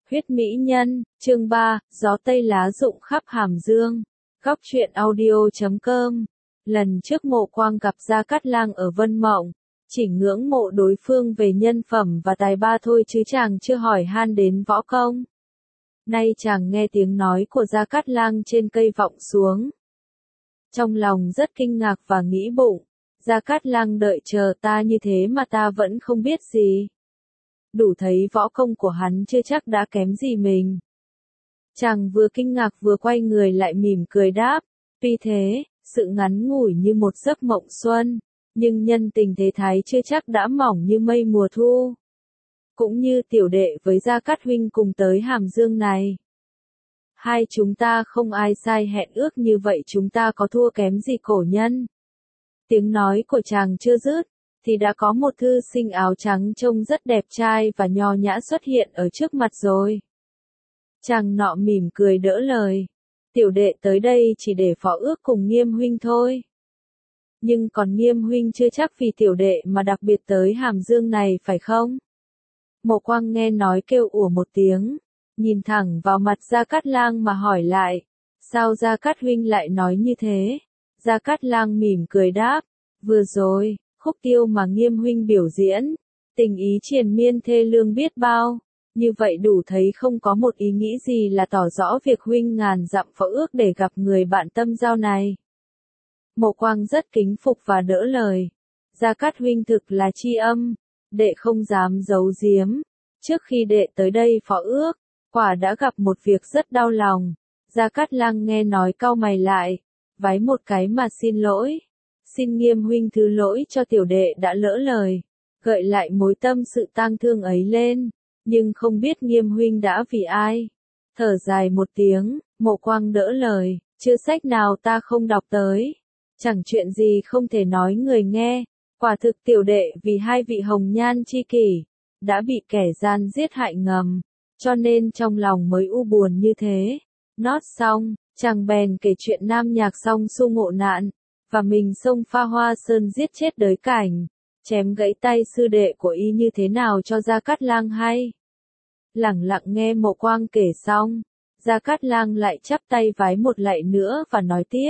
Huyết mỹ nhân, chương 3, gió tây lá rụng khắp Hàm Dương. Góc truyện audio.com. Lần trước Mộ Quang gặp Gia Cát Lang ở Vân Mộng, chỉ ngưỡng mộ đối phương về nhân phẩm và tài ba thôi chứ chàng chưa hỏi han đến võ công. Nay chàng nghe tiếng nói của Gia Cát Lang trên cây vọng xuống. Trong lòng rất kinh ngạc và nghĩ bụng, Gia Cát Lang đợi chờ ta như thế mà ta vẫn không biết gì. Đủ thấy võ công của hắn chưa chắc đã kém gì mình. Chàng vừa kinh ngạc vừa quay người lại mỉm cười đáp, tuy thế, sự ngắn ngủi như một giấc mộng xuân, nhưng nhân tình thế thái chưa chắc đã mỏng như mây mùa thu. Cũng như tiểu đệ với Gia Cát huynh cùng tới Hàm Dương này. Hai chúng ta không ai sai hẹn ước như vậy, chúng ta có thua kém gì cổ nhân. Tiếng nói của chàng chưa dứt, thì đã có một thư sinh áo trắng trông rất đẹp trai và nho nhã xuất hiện ở trước mặt rồi. Chàng nọ mỉm cười đỡ lời, tiểu đệ tới đây chỉ để phó ước cùng Nghiêm huynh thôi. Nhưng còn Nghiêm huynh chưa chắc vì tiểu đệ mà đặc biệt tới Hàm Dương này phải không? Mộ Quang nghe nói kêu ủa một tiếng, nhìn thẳng vào mặt Gia Cát Lang mà hỏi lại, sao Gia Cát huynh lại nói như thế? Gia Cát Lang mỉm cười đáp, vừa rồi, khúc tiêu mà Nghiêm huynh biểu diễn, tình ý triền miên thê lương biết bao, như vậy đủ thấy không có một ý nghĩ gì là tỏ rõ việc huynh ngàn dặm phó ước để gặp người bạn tâm giao này. Mộ Quang rất kính phục và đỡ lời, Gia Cát huynh thực là tri âm, đệ không dám giấu giếm, trước khi đệ tới đây phó ước, quả đã gặp một việc rất đau lòng. Gia Cát Lang nghe nói cau mày lại, vái một cái mà xin lỗi. Xin Nghiêm huynh thứ lỗi cho tiểu đệ đã lỡ lời, gợi lại mối tâm sự tang thương ấy lên, nhưng không biết Nghiêm huynh đã vì ai. Thở dài một tiếng, Mộ Quang đỡ lời, chưa sách nào ta không đọc tới, chẳng chuyện gì không thể nói người nghe, quả thực tiểu đệ vì hai vị hồng nhan chi kỷ, đã bị kẻ gian giết hại ngầm, cho nên trong lòng mới u buồn như thế. Nót xong, chàng bèn kể chuyện nam nhạc song su ngộ nạn, và mình xông Pha Hoa Sơn giết chết đới cảnh, chém gãy tay sư đệ của y như thế nào cho Gia Cát Lang hay. Lẳng lặng nghe Mộ Quang kể xong, Gia Cát Lang lại chắp tay vái một lạy nữa và nói tiếp.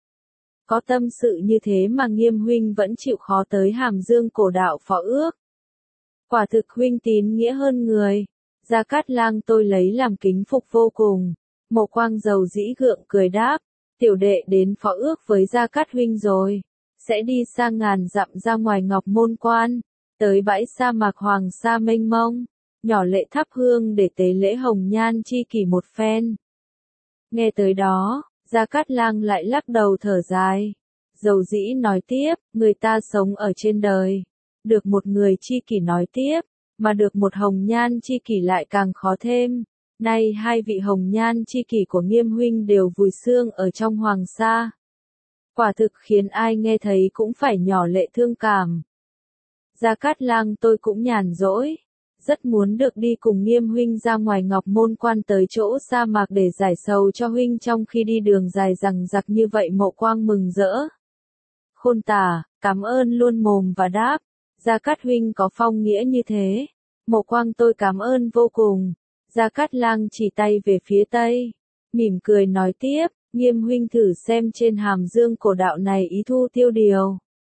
Có tâm sự như thế mà Nghiêm huynh vẫn chịu khó tới Hàm Dương cổ đạo phó ước. Quả thực huynh tín nghĩa hơn người, Gia Cát Lang tôi lấy làm kính phục vô cùng. Mộ Quang dầu dĩ gượng cười đáp, tiểu đệ đến phó ước với Gia Cát huynh rồi, sẽ đi sang ngàn dặm ra ngoài Ngọc Môn Quan, tới bãi sa mạc Hoàng Sa mênh mông, nhỏ lệ thắp hương để tế lễ hồng nhan chi kỷ một phen. Nghe tới đó, Gia Cát Lang lại lắc đầu thở dài, dầu dĩ nói tiếp, người ta sống ở trên đời, được một người chi kỷ nói tiếp, mà được một hồng nhan chi kỷ lại càng khó thêm. Nay hai vị hồng nhan chi kỷ của Nghiêm huynh đều vùi xương ở trong Hoàng Sa. Quả thực khiến ai nghe thấy cũng phải nhỏ lệ thương cảm. Gia Cát Lang tôi cũng nhàn rỗi, rất muốn được đi cùng Nghiêm huynh ra ngoài Ngọc Môn Quan tới chỗ sa mạc để giải sầu cho huynh trong khi đi đường dài dằng dặc như vậy. Mộ Quang mừng rỡ. Khôn tả, cảm ơn luôn mồm và đáp, Gia Cát huynh có phong nghĩa như thế. Mộ Quang tôi cảm ơn vô cùng. Gia Cát Lang chỉ tay về phía tây, mỉm cười nói tiếp, Nghiêm huynh thử xem trên Hàm Dương cổ đạo này ý thu tiêu điều.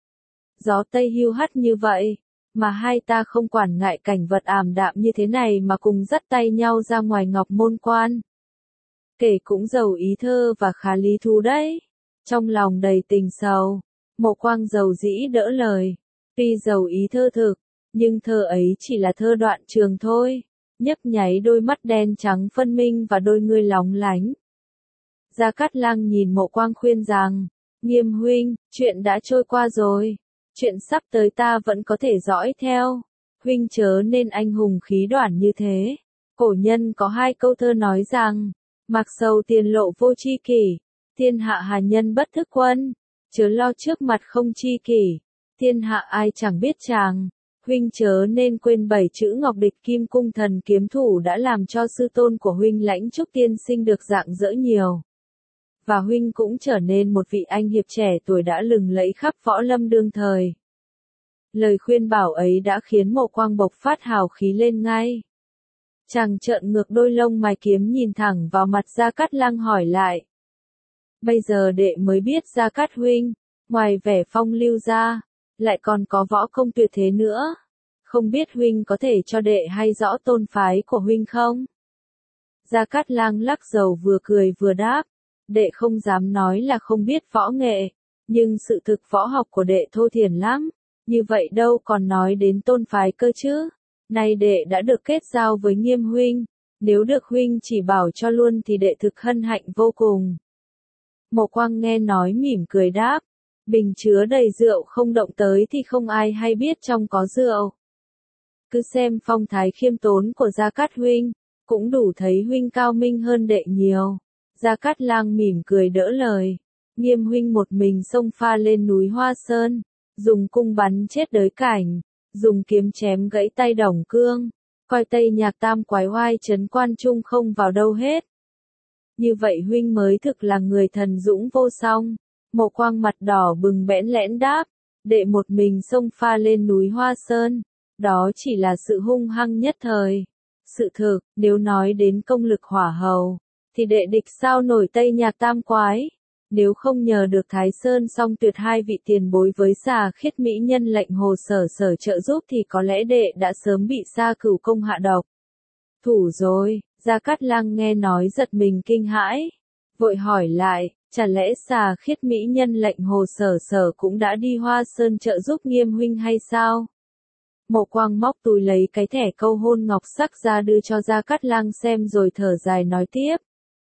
Gió tây hiu hắt như vậy, mà hai ta không quản ngại cảnh vật ảm đạm như thế này mà cùng dắt tay nhau ra ngoài Ngọc Môn Quan. Kể cũng giàu ý thơ và khá lý thú đấy. Trong lòng đầy tình sầu, Mộ Quang dầu dĩ đỡ lời, tuy giàu ý thơ thực, nhưng thơ ấy chỉ là thơ đoạn trường thôi. Nhấp nháy đôi mắt đen trắng phân minh và đôi ngươi lóng lánh. Gia Cát Lang nhìn Mộ Quang khuyên rằng, Nghiêm huynh, chuyện đã trôi qua rồi, chuyện sắp tới ta vẫn có thể dõi theo, huynh chớ nên anh hùng khí đoản như thế. Cổ nhân có hai câu thơ nói rằng, mặc sầu tiền lộ vô tri kỷ, thiên hạ hà nhân bất thức quân, chớ lo trước mặt không tri kỷ, thiên hạ ai chẳng biết chàng. Huynh chớ nên quên 7 chữ Ngọc Địch Kim Cung Thần kiếm thủ đã làm cho sư tôn của huynh Lãnh Trúc tiên sinh được rạng rỡ nhiều. Và huynh cũng trở nên một vị anh hiệp trẻ tuổi đã lừng lẫy khắp võ lâm đương thời. Lời khuyên bảo ấy đã khiến Mộ Quang bộc phát hào khí lên ngay. Chàng trợn ngược đôi lông mày kiếm nhìn thẳng vào mặt Gia Cát Lang hỏi lại. Bây giờ đệ mới biết Gia Cát huynh, ngoài vẻ phong lưu ra, lại còn có võ công tuyệt thế nữa. Không biết huynh có thể cho đệ hay rõ tôn phái của huynh không? Gia Cát Lang lắc đầu vừa cười vừa đáp. Đệ không dám nói là không biết võ nghệ, nhưng sự thực võ học của đệ thô thiển lắm. Như vậy đâu còn nói đến tôn phái cơ chứ. Nay đệ đã được kết giao với Nghiêm huynh, nếu được huynh chỉ bảo cho luôn thì đệ thực hân hạnh vô cùng. Mộ Quang nghe nói mỉm cười đáp, bình chứa đầy rượu không động tới thì không ai hay biết trong có rượu. Cứ xem phong thái khiêm tốn của Gia Cát huynh, cũng đủ thấy huynh cao minh hơn đệ nhiều. Gia Cát Lang mỉm cười đỡ lời, Nghiêm huynh một mình xông pha lên núi Hoa Sơn, dùng cung bắn chết đới cảnh, dùng kiếm chém gãy tay Đổng Cương, coi Tây Nhạc tam quái oai trấn Quan Trung không vào đâu hết. Như vậy huynh mới thực là người thần dũng vô song. Mộ Quang mặt đỏ bừng bẽn lẽn đáp, đệ một mình xông pha lên núi Hoa Sơn, đó chỉ là sự hung hăng nhất thời. Sự thực, nếu nói đến công lực hỏa hầu, thì đệ địch sao nổi Tây Nhạc tam quái. Nếu không nhờ được Thái Sơn song tuyệt hai vị tiền bối với Xà Khiết mỹ nhân lệnh Hồ Sở Sở trợ giúp thì có lẽ đệ đã sớm bị Sa Cửu công hạ độc. Thủ rồi, Gia Cát Lang nghe nói giật mình kinh hãi, vội hỏi lại, chả lẽ Xà Khiết mỹ nhân lệnh Hồ Sở Sở cũng đã đi Hoa Sơn trợ giúp Nghiêm huynh hay sao? Mộ Quang móc túi lấy cái thẻ câu hôn ngọc sắc ra đưa cho Gia Cát Lang xem rồi thở dài nói tiếp.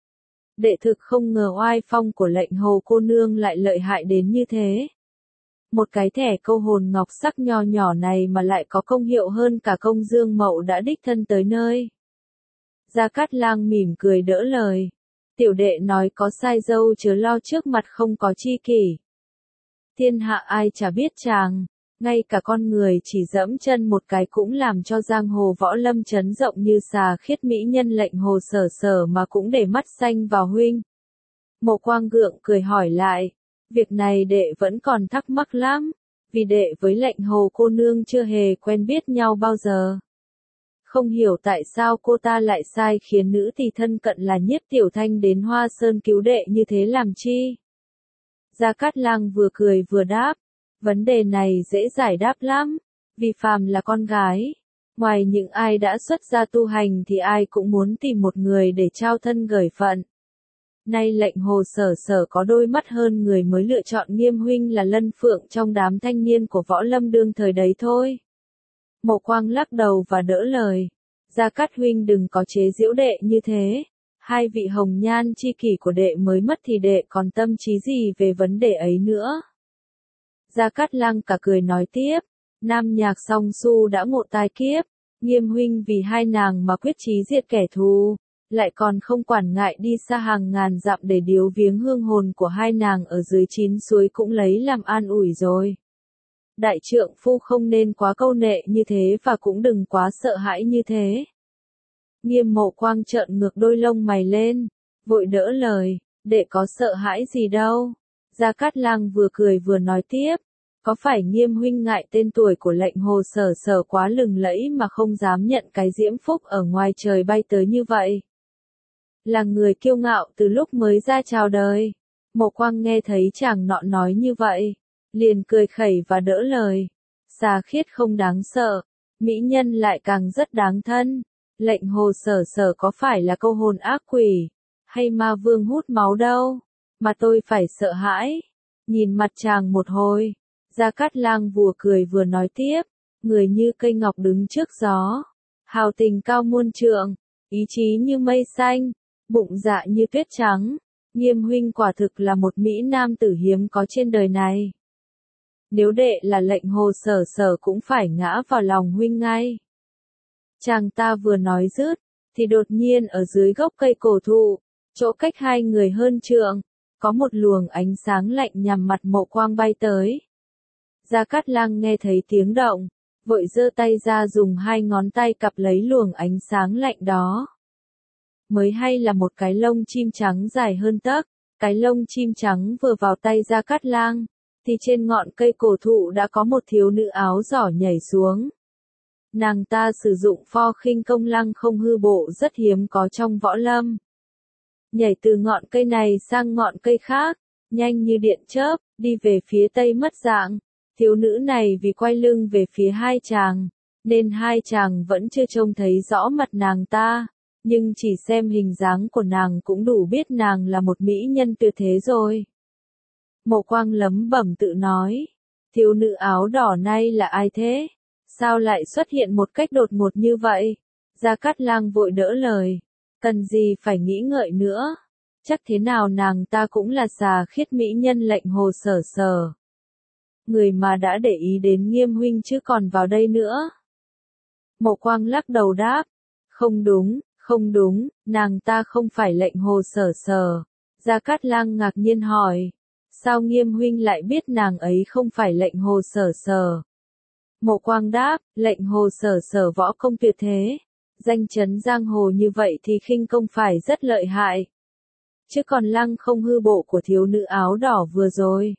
Đệ thực không ngờ oai phong của lệnh Hồ cô nương lại lợi hại đến như thế. Một cái thẻ câu hồn ngọc sắc nho nhỏ này mà lại có công hiệu hơn cả công Dương Mậu đã đích thân tới nơi. Gia Cát Lang mỉm cười đỡ lời. Tiểu đệ nói có sai dâu chớ lo trước mặt không có chi kỷ. Thiên hạ ai chả biết chàng, ngay cả con người chỉ dẫm chân một cái cũng làm cho giang hồ võ lâm chấn rộng như Xà Khiết mỹ nhân lệnh Hồ Sở Sở mà cũng để mắt xanh vào huynh. Mộ Quang gượng cười hỏi lại, việc này đệ vẫn còn thắc mắc lắm, vì đệ với lệnh Hồ cô nương chưa hề quen biết nhau bao giờ. Không hiểu tại sao cô ta lại sai khiến nữ tỳ thân cận là Nhiếp Tiểu Thanh đến Hoa Sơn cứu đệ như thế làm chi? Gia Cát Lang vừa cười vừa đáp, vấn đề này dễ giải đáp lắm, vì phàm là con gái, ngoài những ai đã xuất gia tu hành thì ai cũng muốn tìm một người để trao thân gởi phận. Nay lệnh Hồ Sở Sở có đôi mắt hơn người mới lựa chọn Nghiêm huynh là lân phượng trong đám thanh niên của võ lâm đương thời đấy thôi. Mộ Quang lắc đầu và đỡ lời, Gia Cát huynh đừng có chế giễu đệ như thế, hai vị hồng nhan chi kỷ của đệ mới mất thì đệ còn tâm trí gì về vấn đề ấy nữa. Gia Cát Lang cả cười nói tiếp, Nam Nhạc Song Su đã ngộ tai kiếp, Nghiêm huynh vì hai nàng mà quyết chí diệt kẻ thù, lại còn không quản ngại đi xa hàng ngàn dặm để điếu viếng hương hồn của hai nàng ở dưới 9 suối cũng lấy làm an ủi rồi. Đại trượng phu không nên quá câu nệ như thế và cũng đừng quá sợ hãi như thế. Nghiêm Mộ Quang trợn ngược đôi lông mày lên, vội đỡ lời, đệ có sợ hãi gì đâu. Gia Cát Lang vừa cười vừa nói tiếp, có phải Nghiêm huynh ngại tên tuổi của lệnh Hồ Sở Sở quá lừng lẫy mà không dám nhận cái diễm phúc ở ngoài trời bay tới như vậy? Là người kiêu ngạo từ lúc mới ra chào đời. Mộ Quang nghe thấy chàng nọ nói như vậy, liền cười khẩy và đỡ lời. Xà Khiết không đáng sợ, mỹ nhân lại càng rất đáng thân. Lệnh Hồ Sở Sở có phải là câu hồn ác quỷ, hay ma vương hút máu đâu, mà tôi phải sợ hãi. Nhìn mặt chàng một hồi, Gia Cát Lang vừa cười vừa nói tiếp, người như cây ngọc đứng trước gió, hào tình cao muôn trượng, ý chí như mây xanh, bụng dạ như tuyết trắng. Nghiêm huynh quả thực là một mỹ nam tử hiếm có trên đời này. Nếu đệ là lệnh Hồ Sở Sở cũng phải ngã vào lòng huynh ngay. Chàng ta vừa nói dứt, thì đột nhiên ở dưới gốc cây cổ thụ, chỗ cách hai người hơn trượng, có một luồng ánh sáng lạnh nhằm mặt Mộ Quang bay tới. Gia Cát Lang nghe thấy tiếng động, vội giơ tay ra dùng hai ngón tay cặp lấy luồng ánh sáng lạnh đó. Mới hay là một cái lông chim trắng dài hơn tấc, cái lông chim trắng vừa vào tay Gia Cát Lang, thì trên ngọn cây cổ thụ đã có một thiếu nữ áo giỏ nhảy xuống. nàng ta sử dụng pho khinh công lăng không hư bộ rất hiếm có trong võ lâm. Nhảy từ ngọn cây này sang ngọn cây khác, nhanh như điện chớp, đi về phía tây mất dạng. Thiếu nữ này vì quay lưng về phía hai chàng, nên hai chàng vẫn chưa trông thấy rõ mặt nàng ta, nhưng chỉ xem hình dáng của nàng cũng đủ biết nàng là một mỹ nhân tuyệt thế rồi. Mộ Quang lẩm bẩm tự nói, thiếu nữ áo đỏ này là ai thế? Sao lại xuất hiện một cách đột ngột như vậy? Gia Cát Lang vội đỡ lời, cần gì phải nghĩ ngợi nữa, chắc thế nào nàng ta cũng là xà khiết mỹ nhân lệnh Hồ Sở Sở. Người mà đã để ý đến Nghiêm huynh chứ còn vào đây nữa. Mộ Quang lắc đầu đáp, không đúng, nàng ta không phải lệnh Hồ Sở Sở. Gia Cát Lang ngạc nhiên hỏi, sao Nghiêm huynh lại biết nàng ấy không phải lệnh Hồ Sở Sở? Mộ Quang đáp, lệnh Hồ Sở Sở võ công tuyệt thế, danh chấn giang hồ như vậy thì khinh công phải rất lợi hại. Chứ còn lăng không hư bộ của thiếu nữ áo đỏ vừa rồi,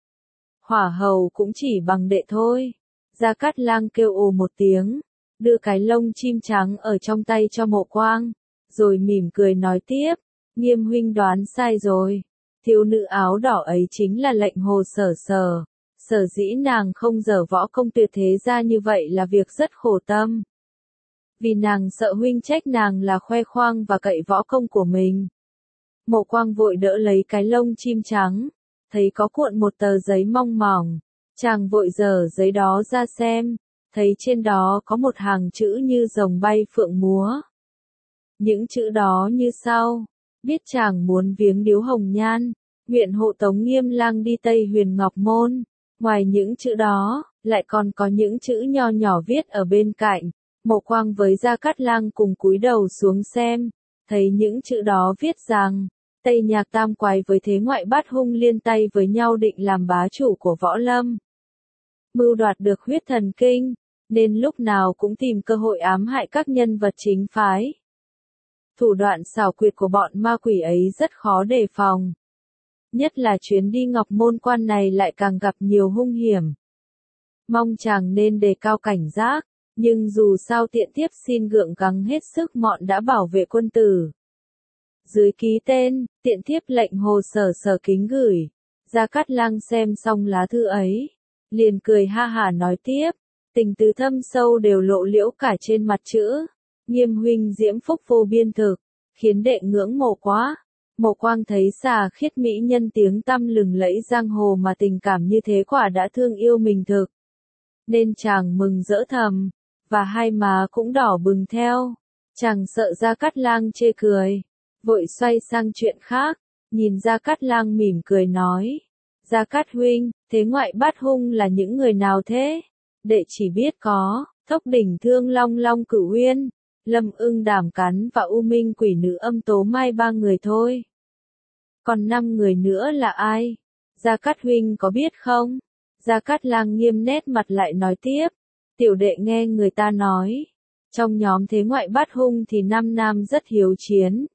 hỏa hầu cũng chỉ bằng đệ thôi. Gia Cát Lang kêu ồ một tiếng, đưa cái lông chim trắng ở trong tay cho Mộ Quang, rồi mỉm cười nói tiếp, Nghiêm huynh đoán sai rồi, thiếu nữ áo đỏ ấy chính là lệnh Hồ Sở Sở. Sở dĩ nàng không dở võ công tuyệt thế ra như vậy là việc rất khổ tâm. Vì nàng sợ huynh trách nàng là khoe khoang và cậy võ công của mình. Mộ Quang vội đỡ lấy cái lông chim trắng, thấy có cuộn một tờ giấy mong mỏng, chàng vội dở giấy đó ra xem, thấy trên đó có một hàng chữ như rồng bay phượng múa. Những chữ đó như sau, biết chàng muốn viếng điếu hồng nhan, nguyện hộ tống Nghiêm lang đi Tây Huyền Ngọc Môn. Ngoài những chữ đó, lại còn có những chữ nho nhỏ viết ở bên cạnh. Mộ Quang với Gia Cát Lang cùng cúi đầu xuống xem, thấy những chữ đó viết rằng, Tây Nhạc Tam Quái với thế ngoại bát hung liên tay với nhau định làm bá chủ của võ lâm. Mưu đoạt được huyết thần kinh, nên lúc nào cũng tìm cơ hội ám hại các nhân vật chính phái. Thủ đoạn xảo quyệt của bọn ma quỷ ấy rất khó đề phòng. Nhất là chuyến đi Ngọc Môn Quan này lại càng gặp nhiều hung hiểm. Mong chàng nên đề cao cảnh giác, nhưng dù sao tiện tiếp xin gượng gắng hết sức mọn đã bảo vệ quân tử. Dưới ký tên, tiện tiếp lệnh Hồ Sở Sở kính gửi. Gia Cát Lang xem xong lá thư ấy, liền cười ha hả nói tiếp, tình từ thâm sâu đều lộ liễu cả trên mặt chữ. Nghiêm huynh diễm phúc vô biên thực, khiến đệ ngưỡng mộ quá. Mộ Quang thấy xà khiết mỹ nhân tiếng tăm lừng lẫy giang hồ mà tình cảm như thế quả đã thương yêu mình thực. Nên chàng mừng rỡ thầm, và hai má cũng đỏ bừng theo. Chàng sợ Gia Cát Lang chê cười, vội xoay sang chuyện khác, nhìn Gia Cát Lang mỉm cười nói, Gia Cát huynh, thế ngoại bát hung là những người nào thế? Đệ chỉ biết có, Thốc Đỉnh Thương Long Long Cửu Uyên, Lâm Ưng Đảm Cắn và U Minh Quỷ Nữ Âm Tố Mai ba người thôi. Còn 5 người nữa là ai? Gia Cát huynh có biết không? Gia Cát Lang nghiêm nét mặt lại nói tiếp, tiểu đệ nghe người ta nói, trong nhóm thế ngoại bát hung thì 5 nam rất hiếu chiến.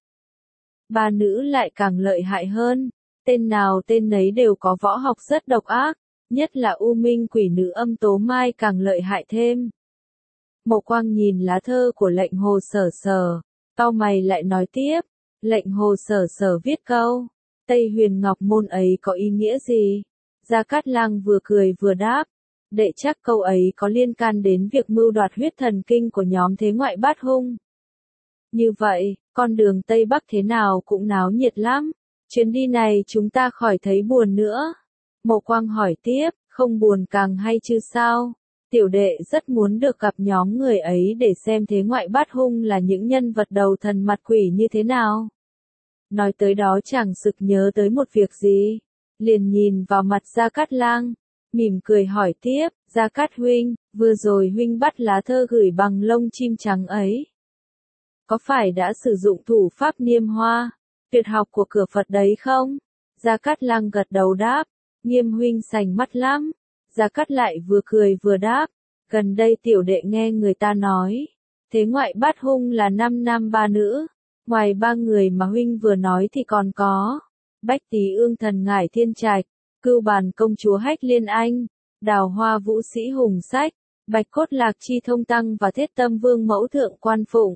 3 nữ lại càng lợi hại hơn, tên nào tên nấy đều có võ học rất độc ác, nhất là U Minh Quỷ Nữ Âm Tố Mai càng lợi hại thêm. Mộ Quang nhìn lá thơ của lệnh Hồ Sở Sở, cau mày lại nói tiếp, lệnh Hồ Sở Sở viết câu, Tây Huyền Ngọc Môn ấy có ý nghĩa gì? Gia Cát Lang vừa cười vừa đáp, đệ chắc câu ấy có liên can đến việc mưu đoạt huyết thần kinh của nhóm thế ngoại bát hung. Như vậy, con đường Tây Bắc thế nào cũng náo nhiệt lắm, chuyến đi này chúng ta khỏi thấy buồn nữa. Mộ Quang hỏi tiếp, không buồn càng hay chứ sao? Tiểu đệ rất muốn được gặp nhóm người ấy để xem thế ngoại bát hung là những nhân vật đầu thần mặt quỷ như thế nào. Nói tới đó chàng sực nhớ tới một việc gì, liền nhìn vào mặt Gia Cát Lang, mỉm cười hỏi tiếp, Gia Cát huynh, vừa rồi huynh bắt lá thơ gửi bằng lông chim trắng ấy. Có phải đã sử dụng thủ pháp niêm hoa, tuyệt học của cửa Phật đấy không? Gia Cát Lang gật đầu đáp, Nghiêm huynh sành mắt lắm. Gia Cát lại vừa cười vừa đáp, gần đây tiểu đệ nghe người ta nói, thế ngoại bát hung là 5 nam 3 nữ, ngoài 3 người mà huynh vừa nói thì còn có, Bách Tý Ương Thần Ngải Thiên Trạch, Cưu Bàn Công Chúa Hách Liên Anh, Đào Hoa Vũ Sĩ Hùng Sách, Bạch cốt lạc chi thông tăng và thiết tâm vương mẫu thượng quan phụng.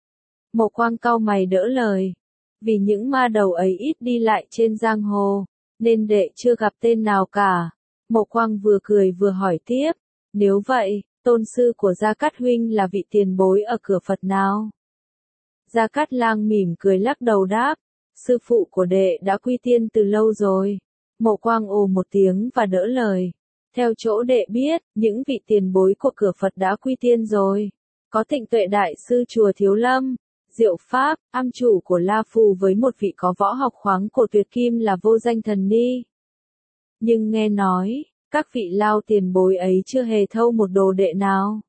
Mộ Quang cau mày đỡ lời. Vì những ma đầu ấy ít đi lại trên giang hồ, nên đệ chưa gặp tên nào cả. Mộ Quang vừa cười vừa hỏi tiếp. Nếu vậy, tôn sư của Gia Cát huynh là vị tiền bối ở cửa Phật nào? Gia Cát Lang mỉm cười lắc đầu đáp. Sư phụ của đệ đã quy tiên từ lâu rồi. Mộ Quang ồ một tiếng và đỡ lời. Theo chỗ đệ biết, những vị tiền bối của cửa Phật đã quy tiên rồi. Có Tịnh Tuệ Đại Sư chùa Thiếu Lâm, Diệu Pháp, am chủ của La Phù với một vị có võ học khoáng cổ tuyệt kim là Vô Danh Thần Ni. Nhưng nghe nói, các vị lao tiền bối ấy chưa hề thâu một đồ đệ nào.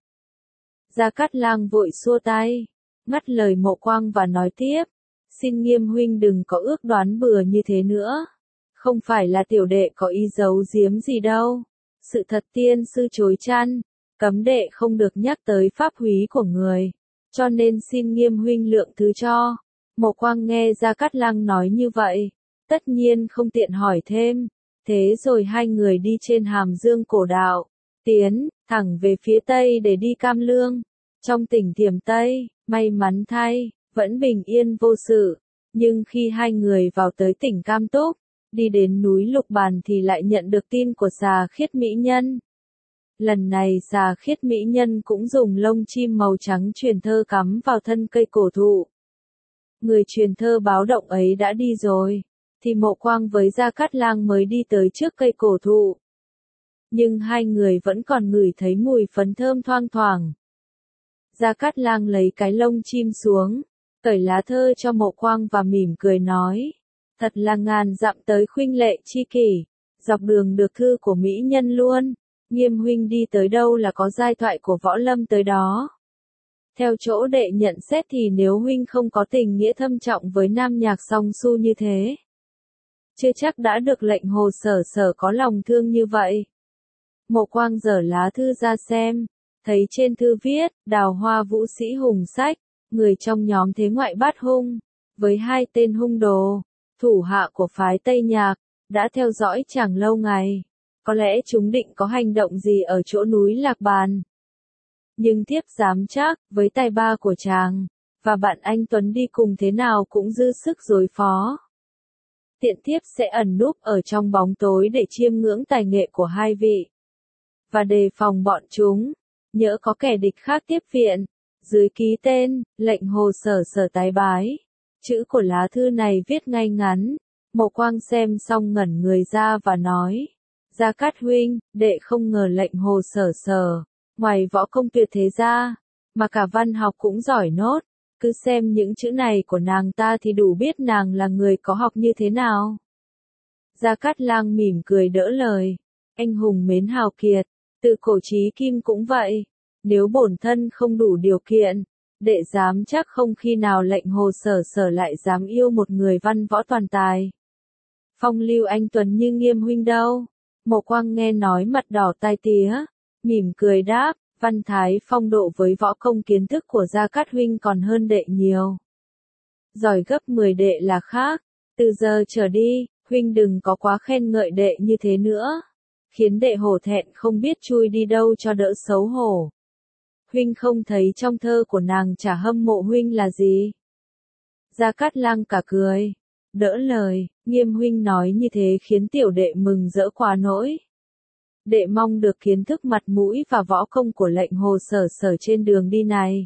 Gia Cát Lang vội xua tay, ngắt lời Mộ Quang và nói tiếp. Xin Nghiêm huynh đừng có ước đoán bừa như thế nữa. Không phải là tiểu đệ có ý giấu giếm gì đâu. Sự thật tiên sư chối chăn, cấm đệ không được nhắc tới pháp húy của người. Cho nên xin Nghiêm huynh lượng thứ cho. Mộ Quang nghe Gia Cát Lang nói như vậy, tất nhiên không tiện hỏi thêm. Thế rồi hai người đi trên Hàm Dương Cổ Đạo, tiến thẳng về phía Tây để đi Cam Lương. Trong tỉnh Thiểm Tây, may mắn thay, vẫn bình yên vô sự. Nhưng khi hai người vào tới tỉnh Cam Túc, đi đến núi Lục Bàn thì lại nhận được tin của Xà Khiết Mỹ Nhân. Lần này Xà Khiết Mỹ Nhân cũng dùng lông chim màu trắng truyền thơ cắm vào thân cây cổ thụ. Người truyền thơ báo động ấy đã đi rồi, thì Mộ Quang với Gia Cát Lang mới đi tới trước cây cổ thụ. Nhưng hai người vẫn còn ngửi thấy mùi phấn thơm thoang thoảng. Gia Cát Lang lấy cái lông chim xuống, cởi lá thơ cho Mộ Quang và mỉm cười nói. Thật là ngàn dặm tới khuynh lệ chi kỷ, dọc đường được thư của mỹ nhân luôn. Nghiêm huynh đi tới đâu là có giai thoại của võ lâm tới đó. Theo chỗ đệ nhận xét thì nếu huynh không có tình nghĩa thâm trọng với nam nhạc Song Su như thế, chưa chắc đã được lệnh Hồ Sở Sở có lòng thương như vậy. Mộ Quang giở lá thư ra xem, thấy trên thư viết, Đào Hoa Vũ Sĩ Hùng Sách, người trong nhóm thế ngoại Bát Hung, với hai tên hung đồ, thủ hạ của phái Tây Nhạc, đã theo dõi chàng lâu ngày. Có lẽ chúng định có hành động gì ở chỗ núi Lạc Bàn. Nhưng thiếp dám chắc, với tài ba của chàng, và bạn anh Tuấn đi cùng thế nào cũng dư sức đối phó. Tiện thiếp sẽ ẩn núp ở trong bóng tối để chiêm ngưỡng tài nghệ của hai vị. Và đề phòng bọn chúng, nhỡ có kẻ địch khác tiếp viện. Dưới ký tên, lệnh Hồ Sở Sở tái bái. Chữ của lá thư này viết ngay ngắn. Mộ Quang xem xong ngẩn người ra và nói. Gia Cát huynh, đệ không ngờ lệnh Hồ Sở Sở, ngoài võ công tuyệt thế ra, mà cả văn học cũng giỏi nốt. Cứ xem những chữ này của nàng ta thì đủ biết nàng là người có học như thế nào. Gia Cát Lang mỉm cười đỡ lời. Anh hùng mến hào kiệt, từ cổ chí kim cũng vậy. Nếu bổn thân không đủ điều kiện, đệ dám chắc không khi nào lệnh Hồ Sở Sở lại dám yêu một người văn võ toàn tài. Phong lưu anh tuấn như Nghiêm huynh đâu. Mộ Quang nghe nói mặt đỏ tai tía, mỉm cười đáp, văn thái phong độ với võ công kiến thức của Gia Cát huynh còn hơn đệ nhiều. Giỏi gấp 10 đệ là khác, từ giờ trở đi, huynh đừng có quá khen ngợi đệ như thế nữa, khiến đệ hổ thẹn không biết chui đi đâu cho đỡ xấu hổ. Huynh không thấy trong thơ của nàng chả hâm mộ huynh là gì? Gia Cát Lang cả cười, đỡ lời, Nghiêm huynh nói như thế khiến tiểu đệ mừng rỡ quá nỗi. Đệ mong được kiến thức mặt mũi và võ công của lệnh Hồ Sở Sở trên đường đi này.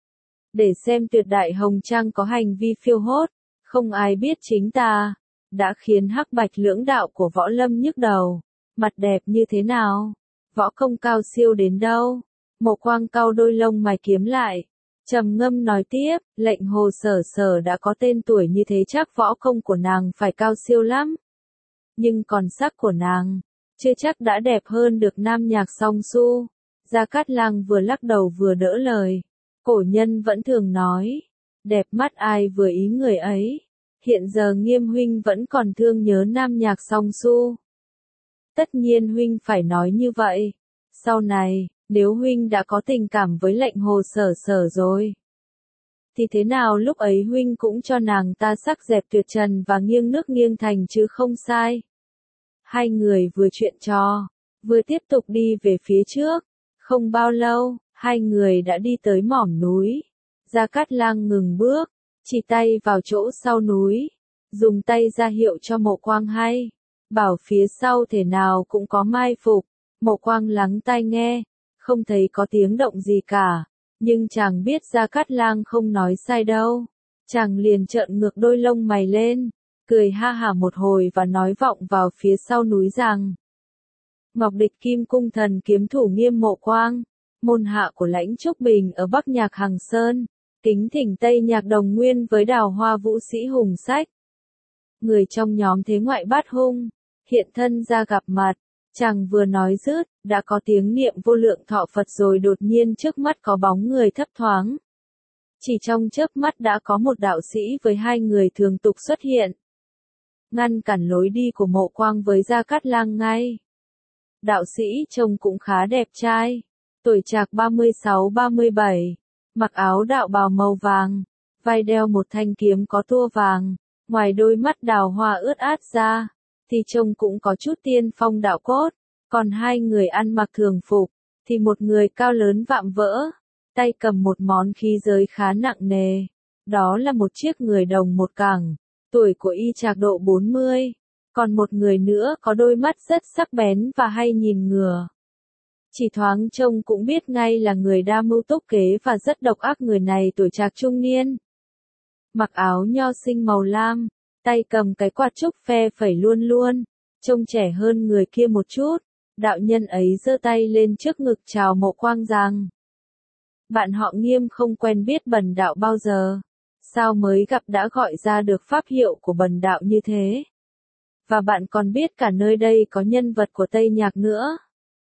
Để xem tuyệt đại hồng trang có hành vi phiêu hốt, không ai biết chính ta, đã khiến hắc bạch lưỡng đạo của võ lâm nhức đầu. Mặt đẹp như thế nào? Võ công cao siêu đến đâu? Mộ Quang cau đôi lông mày kiếm lại. Trầm ngâm nói tiếp, lệnh Hồ Sở Sở đã có tên tuổi như thế chắc võ công của nàng phải cao siêu lắm. Nhưng còn sắc của nàng, chưa chắc đã đẹp hơn được nam nhạc Song Su. Gia Cát Lang vừa lắc đầu vừa đỡ lời. Cổ nhân vẫn thường nói, đẹp mắt ai vừa ý người ấy. Hiện giờ Nghiêm huynh vẫn còn thương nhớ nam nhạc Song Su. Tất nhiên huynh phải nói như vậy. Sau này, nếu huynh đã có tình cảm với lệnh Hồ Sở Sở rồi, thì thế nào lúc ấy huynh cũng cho nàng ta sắc dẹp tuyệt trần và nghiêng nước nghiêng thành chứ không sai. Hai người vừa chuyện trò, vừa tiếp tục đi về phía trước, Không bao lâu, hai người đã đi tới mỏm núi. Gia Cát Lang ngừng bước, chỉ tay vào chỗ sau núi, dùng tay ra hiệu cho Mộ Quang hay, bảo phía sau thể nào cũng có mai phục. Mộ Quang lắng tai nghe, không thấy có tiếng động gì cả, nhưng chàng biết Gia Cát Lang không nói sai đâu. Chàng liền trợn ngược đôi lông mày lên, cười ha hả một hồi và nói vọng vào phía sau núi rằng: Ngọc Địch Kim Cung thần kiếm thủ Nghiêm Mộ Quang, môn hạ của Lãnh Trúc Bình ở Bắc Nhạc Hằng Sơn, kính thỉnh Tây Nhạc đồng nguyên với Đào Hoa vũ sĩ Hùng Sách. Người trong nhóm thế ngoại Bát Hung, hiện thân ra gặp mặt. Chàng vừa nói dứt, đã có tiếng niệm vô lượng thọ Phật rồi đột nhiên trước mắt có bóng người thấp thoáng. Chỉ trong chớp mắt đã có một đạo sĩ với hai người thường tục xuất hiện, ngăn cản lối đi của Mộ Quang với Gia Cát Lang ngay. Đạo sĩ trông cũng khá đẹp trai, tuổi trạc 36-37, mặc áo đạo bào màu vàng, vai đeo một thanh kiếm có tua vàng, ngoài đôi mắt đào hoa ướt át ra, thì trông cũng có chút tiên phong đạo cốt, còn hai người ăn mặc thường phục, thì một người cao lớn vạm vỡ, tay cầm một món khí giới khá nặng nề, đó là một chiếc người đồng một cẳng, tuổi của y trạc độ 40, còn một người nữa có đôi mắt rất sắc bén và hay nhìn ngừa. Chỉ thoáng trông cũng biết ngay là người đa mưu túc kế và rất độc ác. Người này tuổi trạc trung niên, mặc áo nho sinh màu lam, tay cầm cái quạt trúc phe phẩy luôn luôn, trông trẻ hơn người kia một chút. Đạo nhân ấy giơ tay lên trước ngực chào Mộ Quang rằng: Bạn họ Nghiêm không quen biết bần đạo bao giờ, sao mới gặp đã gọi ra được pháp hiệu của bần đạo như thế? Và bạn còn biết cả nơi đây có nhân vật của Tây Nhạc nữa.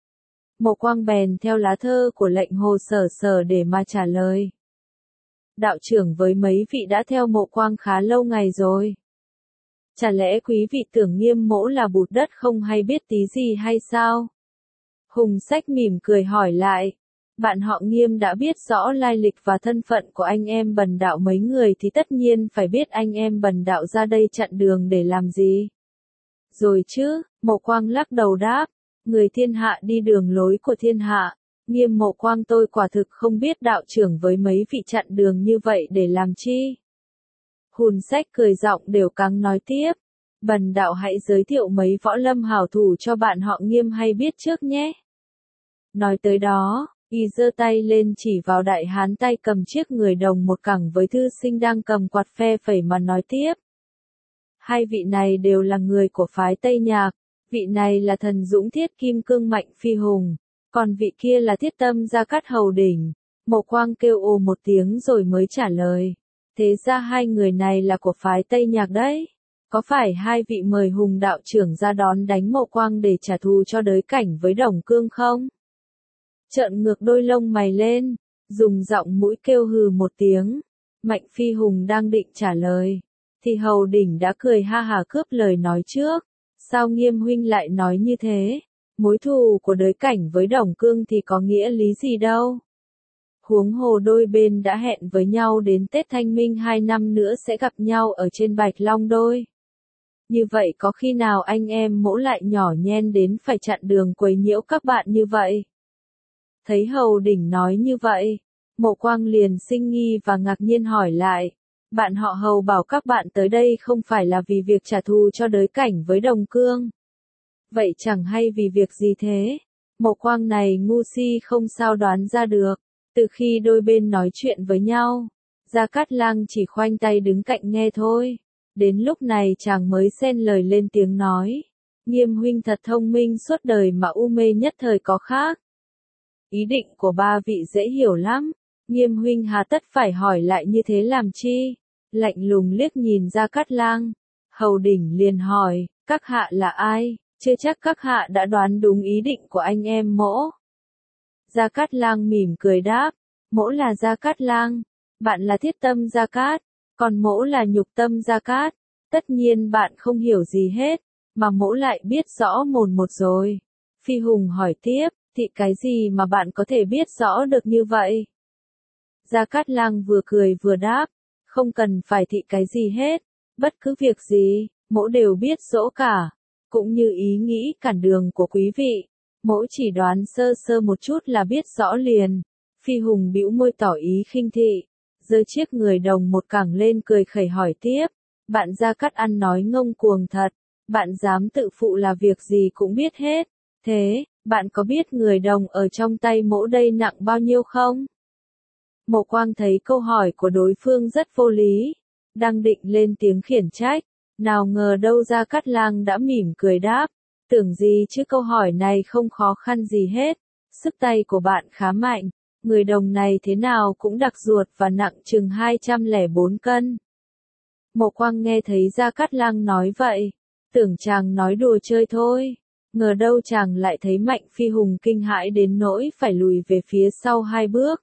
Mộ Quang bèn theo lá thơ của Lệnh Hồ Sở Sở để mà trả lời: Đạo trưởng với mấy vị đã theo Mộ Quang khá lâu ngày rồi. Chả lẽ quý vị tưởng Nghiêm mỗ là bụt đất không hay biết tí gì hay sao? Hùng Sách mỉm cười hỏi lại: Bạn họ Nghiêm đã biết rõ lai lịch và thân phận của anh em bần đạo mấy người thì tất nhiên phải biết anh em bần đạo ra đây chặn đường để làm gì. Rồi chứ, Mộ Quang lắc đầu đáp: Người thiên hạ đi đường lối của thiên hạ, Nghiêm Mộ Quang tôi quả thực không biết đạo trưởng với mấy vị chặn đường như vậy để làm chi. Hùn Sách cười giọng đều căng nói tiếp: Bần đạo hãy giới thiệu mấy võ lâm hảo thủ cho bạn họ Nghiêm hay biết trước nhé. Nói tới đó, y giơ tay lên chỉ vào đại hán tay cầm chiếc người đồng một cẳng với thư sinh đang cầm quạt phe phẩy mà nói tiếp: Hai vị này đều là người của phái Tây Nhạc, vị này là thần dũng thiết kim cương Mạnh Phi Hùng, còn vị kia là thiết tâm Gia Cát Hầu Đỉnh. Mộ Quang kêu ồ một tiếng rồi mới trả lời: Thế ra hai người này là của phái Tây Nhạc đấy. Có phải hai vị mời Hùng đạo trưởng ra đón đánh Mộ Quang để trả thù cho đới cảnh với Đồng Cương không? Trợn ngược đôi lông mày lên, dùng giọng mũi kêu hừ một tiếng. Mạnh Phi Hùng đang định trả lời, thì Hầu Đỉnh đã cười ha hả cướp lời nói trước. Sao Nghiêm huynh lại nói như thế? Mối thù của đới cảnh với Đồng Cương thì có nghĩa lý gì đâu? Huống hồ đôi bên đã hẹn với nhau đến Tết Thanh Minh 2 năm nữa sẽ gặp nhau ở trên Bạch Long Đôi. Như vậy có khi nào anh em mỗ lại nhỏ nhen đến phải chặn đường quấy nhiễu các bạn như vậy? Thấy Hầu Đỉnh nói như vậy, Mộ Quang liền sinh nghi và ngạc nhiên hỏi lại: Bạn họ Hầu bảo các bạn tới đây không phải là vì việc trả thù cho đới cảnh với Đồng Cương. Vậy chẳng hay vì việc gì thế? Mộ Quang này ngu si không sao đoán ra được. Từ khi đôi bên nói chuyện với nhau, Gia Cát Lang chỉ khoanh tay đứng cạnh nghe thôi. Đến lúc này chàng mới xen lời lên tiếng nói: Nghiêm huynh thật thông minh, suốt đời mà u mê nhất thời có khác. Ý định của ba vị dễ hiểu lắm, Nghiêm huynh hà tất phải hỏi lại như thế làm chi? Lạnh lùng liếc nhìn Gia Cát Lang, Hầu Đỉnh liền hỏi: Các hạ là ai? Chưa chắc các hạ đã đoán đúng ý định của anh em mỗ. Gia Cát Lang mỉm cười đáp: Mỗ là Gia Cát Lang, bạn là Thiết Tâm Gia Cát, còn mỗ là Nhục Tâm Gia Cát. Tất nhiên bạn không hiểu gì hết, mà mỗ lại biết rõ mồn một rồi. Phi Hùng hỏi tiếp: Thì cái gì mà bạn có thể biết rõ được như vậy? Gia Cát Lang vừa cười vừa đáp: Không cần phải thị cái gì hết, bất cứ việc gì, mỗ đều biết rõ cả, cũng như ý nghĩ cản đường của quý vị. Mỗ chỉ đoán sơ sơ một chút là biết rõ liền. Phi Hùng bĩu môi tỏ ý khinh thị, giơ chiếc người đồng một cẳng lên cười khẩy hỏi tiếp, bạn Gia Cát ăn nói ngông cuồng thật, bạn dám tự phụ là việc gì cũng biết hết, thế, bạn có biết người đồng ở trong tay mỗ đây nặng bao nhiêu không? Mộ Quang thấy câu hỏi của đối phương rất vô lý, đang định lên tiếng khiển trách, nào ngờ đâu Gia Cát Lang đã mỉm cười đáp, tưởng gì chứ câu hỏi này không khó khăn gì hết, sức tay của bạn khá mạnh, người đồng này thế nào cũng đặc ruột và nặng chừng 204 cân. Mộ Quang nghe thấy Gia Cát Lang nói vậy, tưởng chàng nói đùa chơi thôi, ngờ đâu chàng lại thấy Mạnh Phi Hùng kinh hãi đến nỗi phải lùi về phía sau 2 bước.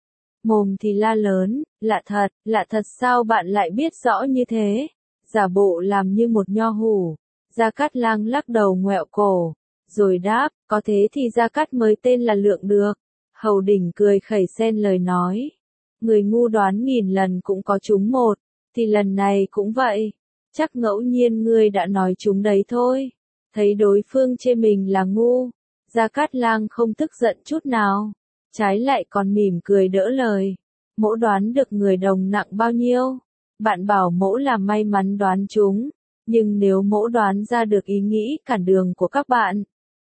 Mồm thì la lớn, lạ thật sao bạn lại biết rõ như thế, giả bộ làm như một nho hủ. Gia Cát Lang lắc đầu ngoẹo cổ, rồi đáp, có thế thì Gia Cát mới tên là Lượng được. Hầu Đỉnh cười khẩy xen lời nói, người ngu đoán nghìn lần cũng có trúng một, thì lần này cũng vậy, chắc ngẫu nhiên ngươi đã nói trúng đấy thôi. Thấy đối phương chê mình là ngu, Gia Cát Lang không tức giận chút nào, trái lại còn mỉm cười đỡ lời. Mỗ đoán được người đồng nặng bao nhiêu? Bạn bảo mỗ là may mắn đoán trúng, nhưng nếu mỗ đoán ra được ý nghĩ cản đường của các bạn,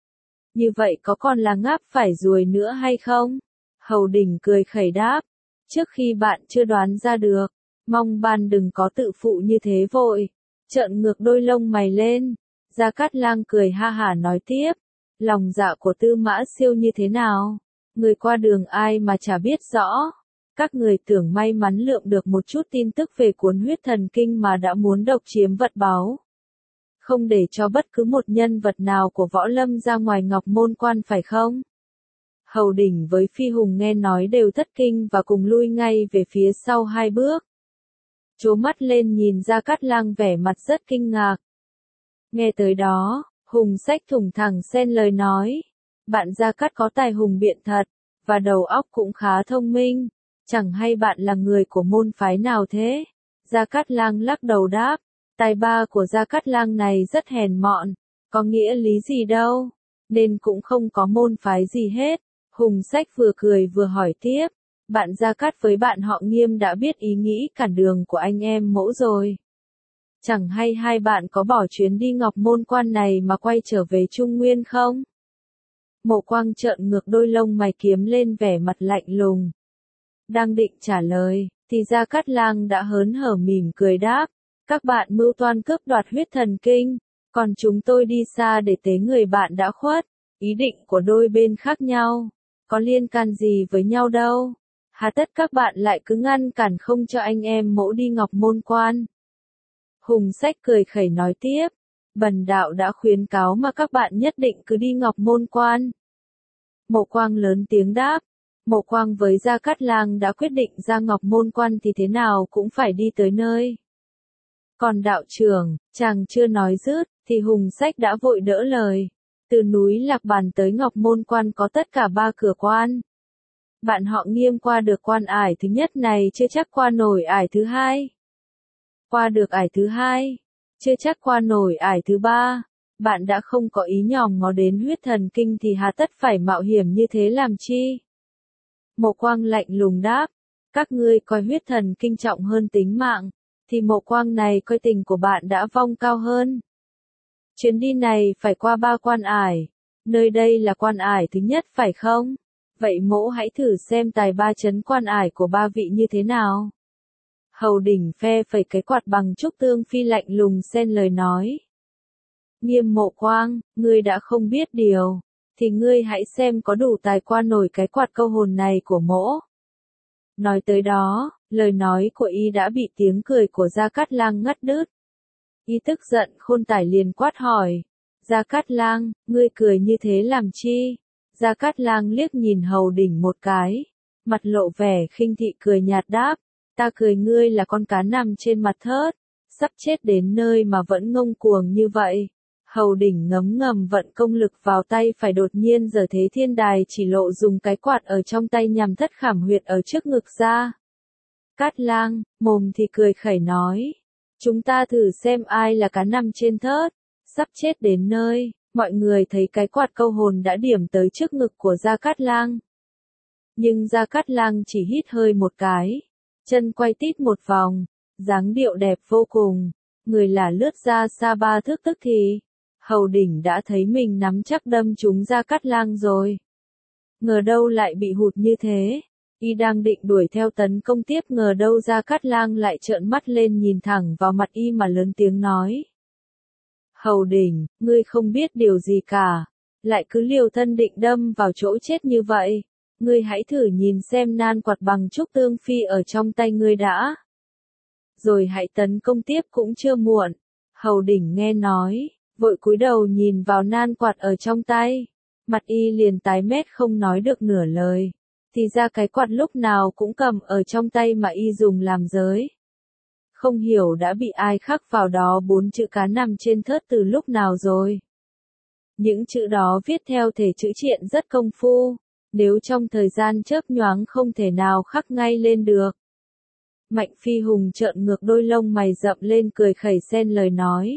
như vậy có còn là ngáp phải ruồi nữa hay không? Hầu Đỉnh cười khẩy đáp, trước khi bạn chưa đoán ra được, mong bạn đừng có tự phụ như thế vội. Trợn ngược đôi lông mày lên, Gia Cát Lang cười ha hả nói tiếp, lòng dạ của Tư Mã Siêu như thế nào? Người qua đường ai mà chả biết rõ. Các người tưởng may mắn lượm được một chút tin tức về cuốn huyết thần kinh mà đã muốn độc chiếm vật báu. Không để cho bất cứ một nhân vật nào của võ lâm ra ngoài Ngọc Môn Quan phải không? Hầu Đỉnh với Phi Hùng nghe nói đều thất kinh và cùng lui ngay về phía sau 2 bước. Trố mắt lên nhìn Gia Cát Lang vẻ mặt rất kinh ngạc. Nghe tới đó, Hùng Sách thủng thẳng xen lời nói, bạn Gia Cát có tài hùng biện thật, và đầu óc cũng khá thông minh, chẳng hay bạn là người của môn phái nào thế? Gia Cát Lang lắc đầu đáp, tài ba của Gia Cát Lang này rất hèn mọn, có nghĩa lý gì đâu, nên cũng không có môn phái gì hết. Hùng Sách vừa cười vừa hỏi tiếp, bạn Gia Cát với bạn họ Nghiêm đã biết ý nghĩ cản đường của anh em mỗ rồi. Chẳng hay hai bạn có bỏ chuyến đi Ngọc Môn Quan này mà quay trở về Trung Nguyên không? Mộ Quang trợn ngược đôi lông mày kiếm lên vẻ mặt lạnh lùng. Đang định trả lời, thì Gia Cát Lang đã hớn hở mỉm cười đáp, các bạn mưu toan cướp đoạt huyết thần kinh, còn chúng tôi đi xa để tế người bạn đã khuất, ý định của đôi bên khác nhau, có liên can gì với nhau đâu, hà tất các bạn lại cứ ngăn cản không cho anh em mỗ đi Ngọc Môn Quan. Hùng Sách cười khẩy nói tiếp, bần đạo đã khuyến cáo mà các bạn nhất định cứ đi Ngọc Môn Quan. Mộ Quang lớn tiếng đáp, Mộ Quang với Gia Cát Lang đã quyết định ra Ngọc Môn Quan thì thế nào cũng phải đi tới nơi. Còn đạo trưởng, chàng chưa nói dứt, thì Hùng Sách đã vội đỡ lời. Từ núi Lạc Bàn tới Ngọc Môn Quan có tất cả 3 cửa quan. Bạn họ Nghiêm qua được quan ải thứ nhất này chưa chắc qua nổi ải thứ hai. Qua được ải thứ hai, chưa chắc qua nổi ải thứ ba. Bạn đã không có ý nhòm ngó đến huyết thần kinh thì hà tất phải mạo hiểm như thế làm chi? Mộ Quang lạnh lùng đáp, các ngươi coi huyết thần kinh trọng hơn tính mạng, thì Mộ Quang này coi tình của bạn đã vong cao hơn. Chuyến đi này phải qua 3 quan ải, nơi đây là quan ải thứ nhất phải không? Vậy mỗ hãy thử xem tài ba chấn quan ải của 3 vị như thế nào. Hầu Đỉnh phe phẩy cái quạt bằng trúc tương phi lạnh lùng xen lời nói. Nghiêm Mộ Quang, ngươi đã không biết điều, thì ngươi hãy xem có đủ tài qua nổi cái quạt câu hồn này của mỗ. Nói tới đó, lời nói của y đã bị tiếng cười của Gia Cát Lang ngắt đứt. Y tức giận khôn tải liền quát hỏi, Gia Cát Lang, ngươi cười như thế làm chi? Gia Cát Lang liếc nhìn Hầu Đỉnh một cái, mặt lộ vẻ khinh thị cười nhạt đáp, ta cười ngươi là con cá nằm trên mặt thớt, sắp chết đến nơi mà vẫn ngông cuồng như vậy. Hầu Đỉnh ngấm ngầm vận công lực vào tay phải đột nhiên giở thế thiên đài chỉ lộ dùng cái quạt ở trong tay nhằm thất khảm huyệt ở trước ngực ra. Cát Lang, mồm thì cười khẩy nói, chúng ta thử xem ai là cá nằm trên thớt, sắp chết đến nơi, Mọi người thấy cái quạt câu hồn đã điểm tới trước ngực của Gia Cát Lang. Nhưng Gia Cát Lang chỉ hít hơi một cái, chân quay tít một vòng, dáng điệu đẹp vô cùng, người là lướt ra xa 3 thước tức thì, Hầu Đỉnh đã thấy mình nắm chắc đâm trúng Gia Cát Lang rồi. Ngờ đâu lại bị hụt như thế, y đang định đuổi theo tấn công tiếp, ngờ đâu Gia Cát Lang lại trợn mắt lên nhìn thẳng vào mặt y mà lớn tiếng nói. Hầu Đỉnh, ngươi không biết điều gì cả, lại cứ liều thân định đâm vào chỗ chết như vậy. Ngươi hãy thử nhìn xem nan quạt bằng trúc tương phi ở trong tay ngươi đã. Rồi hãy tấn công tiếp cũng chưa muộn. Hầu Đỉnh nghe nói, vội cúi đầu nhìn vào nan quạt ở trong tay. Mặt y liền tái mét không nói được nửa lời. Thì ra cái quạt lúc nào cũng cầm ở trong tay mà y dùng làm giới. Không hiểu đã bị ai khắc vào đó 4 chữ cá nằm trên thớt từ lúc nào rồi. Những chữ đó viết theo thể chữ triện rất công phu. Nếu trong thời gian chớp nhoáng không thể nào khắc ngay lên được. Mạnh Phi Hùng trợn ngược đôi lông mày rậm lên cười khẩy xen lời nói.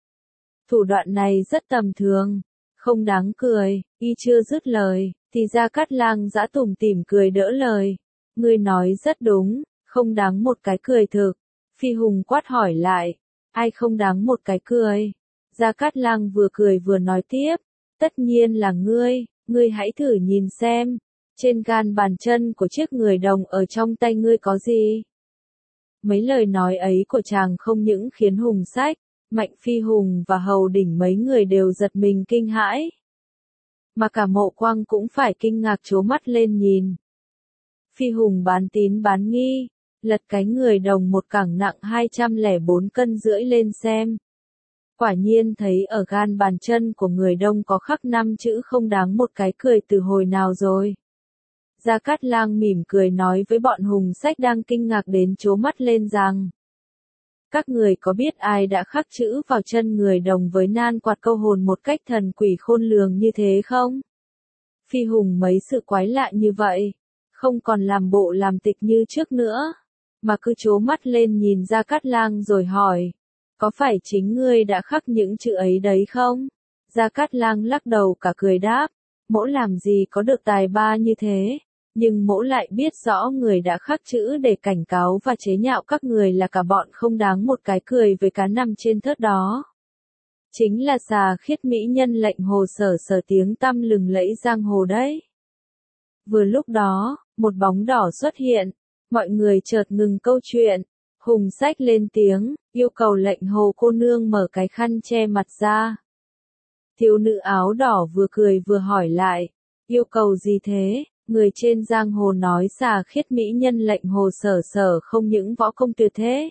Thủ đoạn này rất tầm thường, không đáng cười, y chưa dứt lời, thì Gia Cát Lang giã tủm tỉm cười đỡ lời. Ngươi nói rất đúng, không đáng một cái cười thực. Phi Hùng quát hỏi lại, ai không đáng một cái cười? Gia Cát Lang vừa cười vừa nói tiếp, tất nhiên là ngươi. Ngươi hãy thử nhìn xem, trên gan bàn chân của chiếc người đồng ở trong tay ngươi có gì? Mấy lời nói ấy của chàng không những khiến Hùng Sách, Mạnh Phi Hùng và Hầu Đỉnh mấy người đều giật mình kinh hãi. Mà cả Mộ Quang cũng phải kinh ngạc trố mắt lên nhìn. Phi Hùng bán tín bán nghi, lật cái người đồng một cẳng nặng 204 cân rưỡi lên xem. Quả nhiên thấy ở gan bàn chân của người đông có khắc 5 chữ không đáng một cái cười từ hồi nào rồi. Gia Cát Lang mỉm cười nói với bọn Hùng Sách đang kinh ngạc đến trố mắt lên rằng. Các người có biết ai đã khắc chữ vào chân người đồng với nan quạt câu hồn một cách thần quỷ khôn lường như thế không? Phi Hùng mấy sự quái lạ như vậy, không còn làm bộ làm tịch như trước nữa, mà cứ trố mắt lên nhìn Gia Cát Lang rồi hỏi. Có phải chính ngươi đã khắc những chữ ấy đấy không? Gia Cát Lang lắc đầu cả cười đáp, mỗ làm gì có được tài ba như thế, nhưng mỗ lại biết rõ người đã khắc chữ để cảnh cáo và chế nhạo các người là cả bọn không đáng một cái cười với cá nằm trên thớt đó. Chính là Xà Khiết mỹ nhân lệnh hồ sở sở tiếng tăm lừng lẫy giang hồ đấy. Vừa lúc đó, một bóng đỏ xuất hiện, mọi người chợt ngừng câu chuyện. Hùng Sách lên tiếng, yêu cầu lệnh hồ cô nương mở cái khăn che mặt ra. Thiếu nữ áo đỏ vừa cười vừa hỏi lại, yêu cầu gì thế? Người trên giang hồ nói Xà Khiết mỹ nhân lệnh hồ sở sở không những võ công tuyệt thế,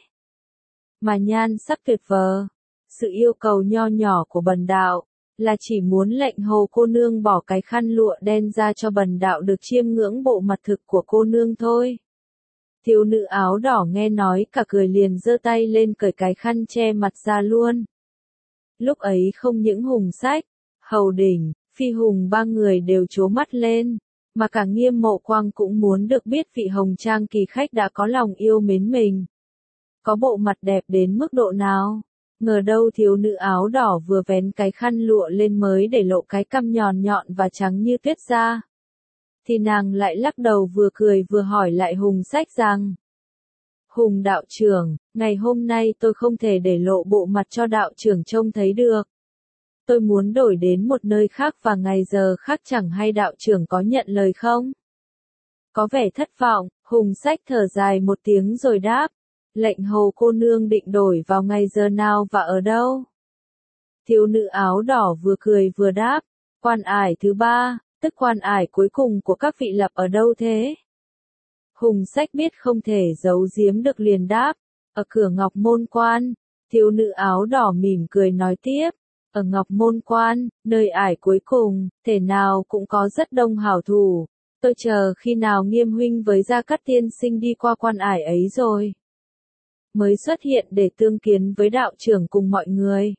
mà nhan sắc tuyệt vời. Sự yêu cầu nho nhỏ của bần đạo, là chỉ muốn lệnh hồ cô nương bỏ cái khăn lụa đen ra cho bần đạo được chiêm ngưỡng bộ mặt thực của cô nương thôi. Thiếu nữ áo đỏ nghe nói cả cười liền giơ tay lên cởi cái khăn che mặt ra luôn. Lúc ấy không những Hùng Sách, Hầu Đỉnh, Phi Hùng ba người đều trố mắt lên, mà cả Nghiêm Mộ Quang cũng muốn được biết vị hồng trang kỳ khách đã có lòng yêu mến mình. Có bộ mặt đẹp đến mức độ nào? Ngờ đâu thiếu nữ áo đỏ vừa vén cái khăn lụa lên mới để lộ cái cằm nhọn nhọn và trắng như tuyết ra. Thì nàng lại lắc đầu vừa cười vừa hỏi lại Hùng Sách rằng. Hùng đạo trưởng, ngày hôm nay tôi không thể để lộ bộ mặt cho đạo trưởng trông thấy được. Tôi muốn đổi đến một nơi khác và ngày giờ khác, chẳng hay đạo trưởng có nhận lời không? Có vẻ thất vọng, Hùng Sách thở dài một tiếng rồi đáp. Lệnh hồ cô nương định đổi vào ngày giờ nào và ở đâu? Thiếu nữ áo đỏ vừa cười vừa đáp. Quan ải thứ 3, tức quan ải cuối cùng của các vị lập ở đâu thế? Hùng Sách biết không thể giấu giếm được liền đáp. Ở cửa Ngọc Môn Quan. Thiếu nữ áo đỏ mỉm cười nói tiếp. Ở Ngọc Môn Quan, nơi ải cuối cùng, thể nào cũng có rất đông hảo thủ. Tôi chờ khi nào Nghiêm huynh với Gia Cát tiên sinh đi qua quan ải ấy rồi mới xuất hiện để tương kiến với đạo trưởng cùng mọi người.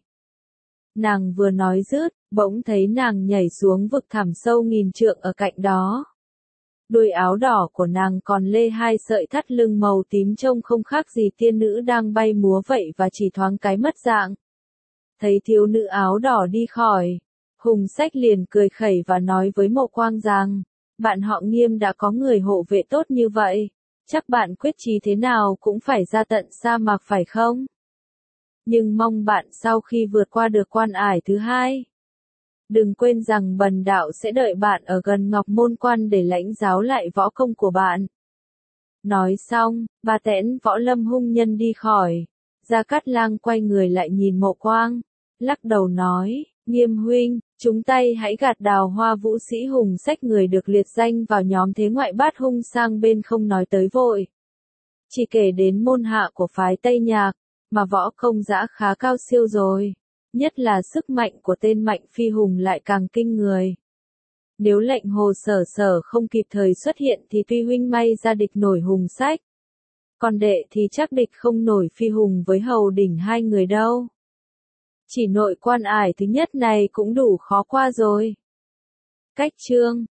Nàng vừa nói dứt, bỗng thấy nàng nhảy xuống vực thẳm sâu nghìn trượng ở cạnh đó. Đuôi áo đỏ của nàng còn lê 2 sợi thắt lưng màu tím trông không khác gì tiên nữ đang bay múa vậy và chỉ thoáng cái mất dạng. Thấy thiếu nữ áo đỏ đi khỏi, Hùng Sách liền cười khẩy và nói với Mộ Quang rằng, bạn họ Nghiêm đã có người hộ vệ tốt như vậy, chắc bạn quyết chí thế nào cũng phải ra tận sa mạc phải không? Nhưng mong bạn sau khi vượt qua được quan ải thứ hai, đừng quên rằng Bần đạo sẽ đợi bạn ở gần Ngọc Môn Quan để lãnh giáo lại võ công của bạn. Nói xong, Ba Tẽn Võ Lâm hung nhân đi khỏi. Gia Cát Lang quay người lại nhìn Mộ Quang, lắc đầu nói, Nghiêm huynh, chúng tay hãy gạt Đào Hoa vũ sĩ Hùng Sách người được liệt danh vào nhóm thế ngoại bát hung sang bên không nói tới vội. Chỉ kể đến môn hạ của phái Tây Nhạc, mà võ công dã khá cao siêu rồi. Nhất là sức mạnh của tên Mạnh Phi Hùng lại càng kinh người. Nếu lệnh Hồ Sở Sở không kịp thời xuất hiện thì tuy huynh may ra địch nổi Hùng Sách. Còn đệ thì chắc địch không nổi Phi Hùng với Hầu Đỉnh hai người đâu. Chỉ nội quan ải thứ nhất này cũng đủ khó qua rồi. Cách chương